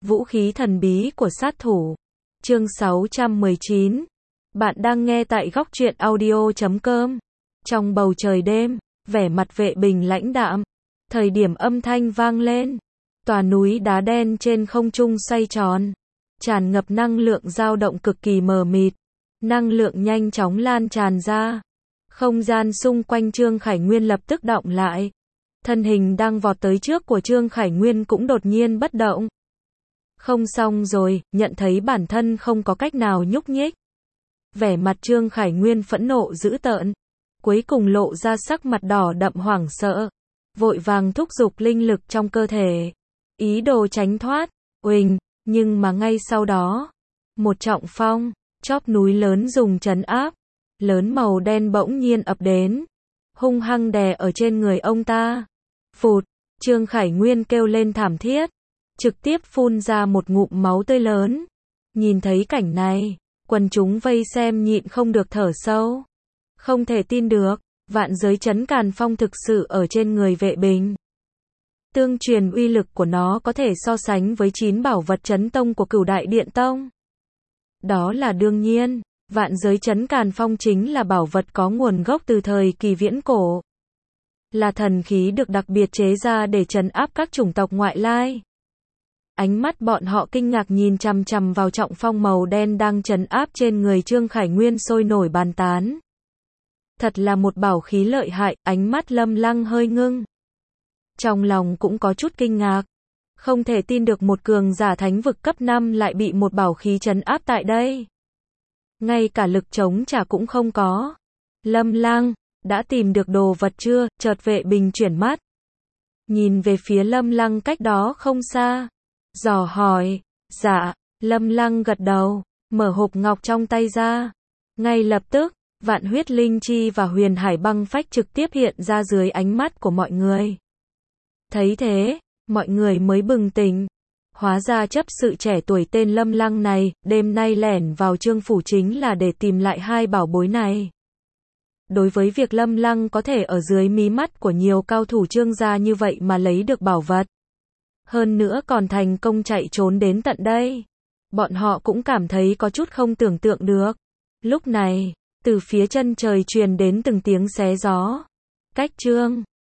Vũ khí thần bí của sát thủ. Chương 619. Bạn đang nghe tại góc truyện audio.com. Trong bầu trời đêm, vẻ mặt Vệ Bình lãnh đạm. Thời điểm âm thanh vang lên, tòa núi đá đen trên không trung xoay tròn, tràn ngập năng lượng dao động cực kỳ mờ mịt. Năng lượng nhanh chóng lan tràn ra. Không gian xung quanh Trương Khải Nguyên lập tức động lại. Thân hình đang vọt tới trước của Trương Khải Nguyên cũng đột nhiên bất động. Không xong rồi, nhận thấy bản thân không có cách nào nhúc nhích. Vẻ mặt Trương Khải Nguyên phẫn nộ dữ tợn, cuối cùng lộ ra sắc mặt đỏ đậm hoảng sợ, vội vàng thúc giục linh lực trong cơ thể, ý đồ tránh thoát. Uỳnh, nhưng mà ngay sau đó, một trọng phong, chóp núi lớn dùng trấn áp, lớn màu đen bỗng nhiên ập đến, hung hăng đè ở trên người ông ta. Phụt, Trương Khải Nguyên kêu lên thảm thiết, trực tiếp phun ra một ngụm máu tươi lớn. Nhìn thấy cảnh này, quần chúng vây xem nhịn không được thở sâu. Không thể tin được, vạn giới chấn càn phong thực sự ở trên người Vệ Bình. Tương truyền uy lực của nó có thể so sánh với 9 bảo vật chấn tông của Cửu Đại Điện Tông. Đó là đương nhiên, vạn giới chấn càn phong chính là bảo vật có nguồn gốc từ thời kỳ viễn cổ. Là thần khí được đặc biệt chế ra để trấn áp các chủng tộc ngoại lai. Ánh mắt bọn họ kinh ngạc nhìn chằm chằm vào trọng phong màu đen đang trấn áp trên người Trương Khải Nguyên sôi nổi bàn tán. Thật là một bảo khí lợi hại, ánh mắt Lâm Lăng hơi ngưng. Trong lòng cũng có chút kinh ngạc. Không thể tin được một cường giả thánh vực cấp 5 lại bị một bảo khí trấn áp tại đây. Ngay cả lực chống trả cũng không có. Lâm Lăng, đã tìm được đồ vật chưa? Chợt Vệ Bình chuyển mắt, nhìn về phía Lâm Lăng cách đó không xa, dò hỏi. Dạ. Lâm Lăng gật đầu, mở hộp ngọc trong tay ra. Ngay lập tức, vạn huyết linh chi và huyền hải băng phách trực tiếp hiện ra dưới ánh mắt của mọi người. Thấy thế, mọi người mới bừng tỉnh. Hóa ra chấp sự trẻ tuổi tên Lâm Lăng này, đêm nay lẻn vào Trương phủ chính là để tìm lại hai bảo bối này. Đối với việc Lâm Lăng có thể ở dưới mí mắt của nhiều cao thủ Trương gia như vậy mà lấy được bảo vật, hơn nữa còn thành công chạy trốn đến tận đây, bọn họ cũng cảm thấy có chút không tưởng tượng được. Lúc này, từ phía chân trời truyền đến từng tiếng xé gió. Cách Trương